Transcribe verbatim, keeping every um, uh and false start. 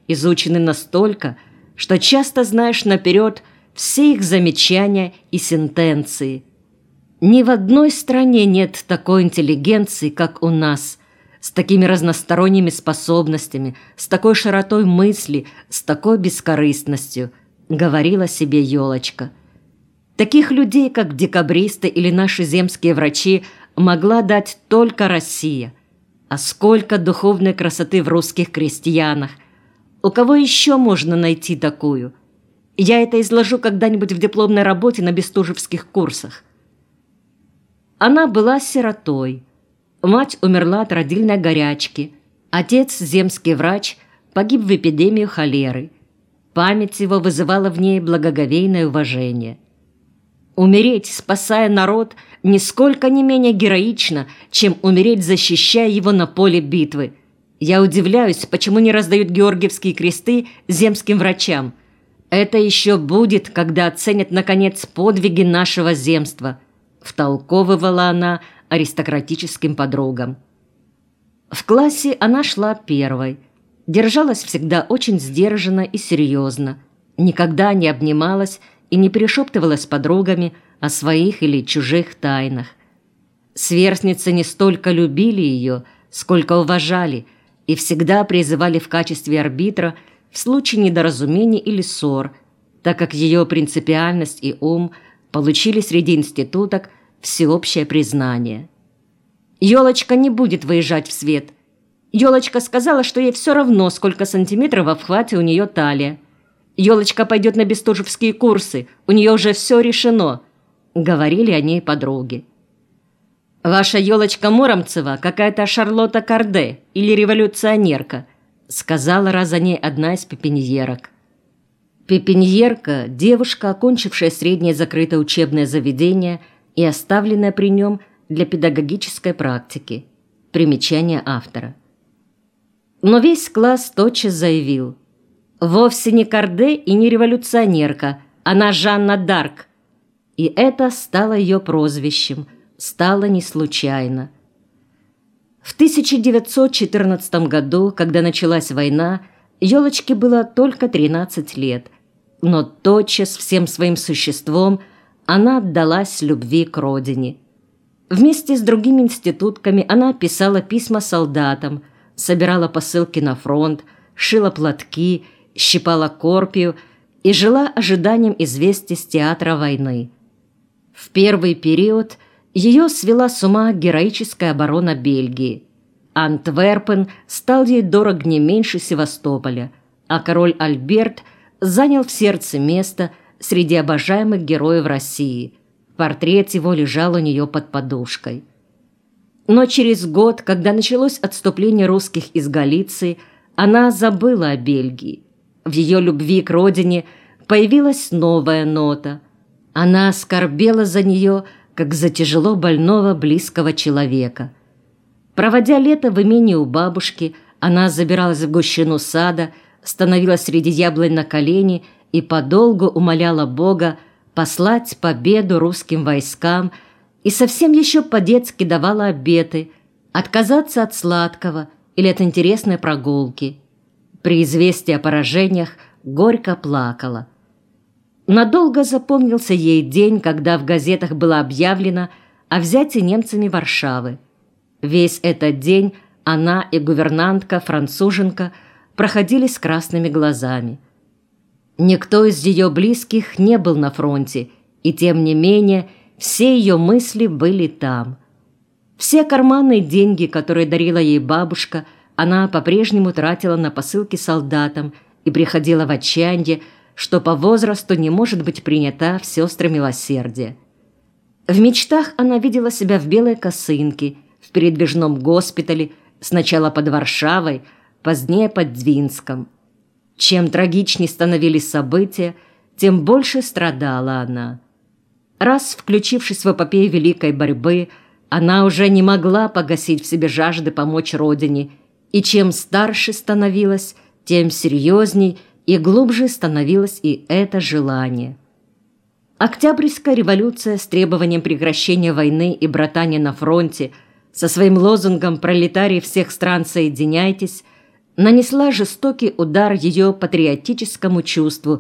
изучены настолько, что часто знаешь наперед все их замечания и сентенции. Ни в одной стране нет такой интеллигенции, как у нас, с такими разносторонними способностями, с такой широтой мысли, с такой бескорыстностью, говорила себе Ёлочка. Таких людей, как декабристы или наши земские врачи, могла дать только Россия. А сколько духовной красоты в русских крестьянах! У кого еще можно найти такую? Я это изложу когда-нибудь в дипломной работе на бестужевских курсах. Она была сиротой. Мать умерла от родильной горячки. Отец, земский врач, погиб в эпидемию холеры. Память его вызывала в ней благоговейное уважение. Умереть, спасая народ, нисколько не менее героично, чем умереть, защищая его на поле битвы. Я удивляюсь, почему не раздают георгиевские кресты земским врачам. Это еще будет, когда оценят, наконец, подвиги нашего земства, втолковывала она аристократическим подругам. В классе она шла первой. Держалась всегда очень сдержанно и серьезно. Никогда не обнималась и не перешептывалась с подругами о своих или чужих тайнах. Сверстницы не столько любили ее, сколько уважали и всегда призывали в качестве арбитра в случае недоразумений или ссор, так как ее принципиальность и ум получили среди институток всеобщее признание. Ёлочка не будет выезжать в свет. Ёлочка сказала, что ей все равно, сколько сантиметров в обхвате у нее талия. Ёлочка пойдет на бестужевские курсы, у нее уже все решено, говорили о ней подруги. Ваша Ёлочка Муромцева какая-то Шарлотта Карде или революционерка, сказала раз о ней одна из пепеньерок. Пепеньерка – девушка, окончившая среднее закрытое учебное заведение и оставленная при нем для педагогической практики. Примечание автора. Но весь класс тотчас заявил: вовсе не Карде и не революционерка, она Жанна Дарк. И это стало ее прозвищем, стало не случайно. В тысяча девятьсот четырнадцатом году, когда началась война, Ёлочке было только тринадцать лет, но тотчас всем своим существом она отдалась любви к родине. Вместе с другими институтками она писала письма солдатам, собирала посылки на фронт, шила платки, щипала корпию и жила ожиданием известий с театра войны. В первый период ее свела с ума героическая оборона Бельгии. Антверпен стал ей дорог не меньше Севастополя, а король Альберт занял в сердце место среди обожаемых героев России. Портрет его лежал у нее под подушкой. Но через год, когда началось отступление русских из Галиции, она забыла о Бельгии. В ее любви к родине появилась новая нота. Она скорбела за нее, как за тяжело больного близкого человека. Проводя лето в имении у бабушки, она забиралась в гущину сада, становилась среди яблонь на колени и подолгу умоляла Бога послать победу русским войскам и совсем еще по-детски давала обеты отказаться от сладкого или от интересной прогулки. При известии о поражениях горько плакала. Надолго запомнился ей день, когда в газетах было объявлено о взятии немцами Варшавы. Весь этот день она и гувернантка-француженка проходили с красными глазами. Никто из ее близких не был на фронте, и тем не менее все ее мысли были там. Все карманные деньги, которые дарила ей бабушка, она по-прежнему тратила на посылки солдатам и приходила в отчаяние, что по возрасту не может быть принята в сестры милосердия. В мечтах она видела себя в белой косынке, в передвижном госпитале, сначала под Варшавой, позднее под Двинском. Чем трагичнее становились события, тем больше страдала она. Раз включившись в эпопею великой борьбы, она уже не могла погасить в себе жажды помочь родине, и чем старше становилась, тем серьезней и глубже становилось и это желание. Октябрьская революция с требованием прекращения войны и братания на фронте, со своим лозунгом «Пролетарии всех стран, соединяйтесь», нанесла жестокий удар ее патриотическому чувству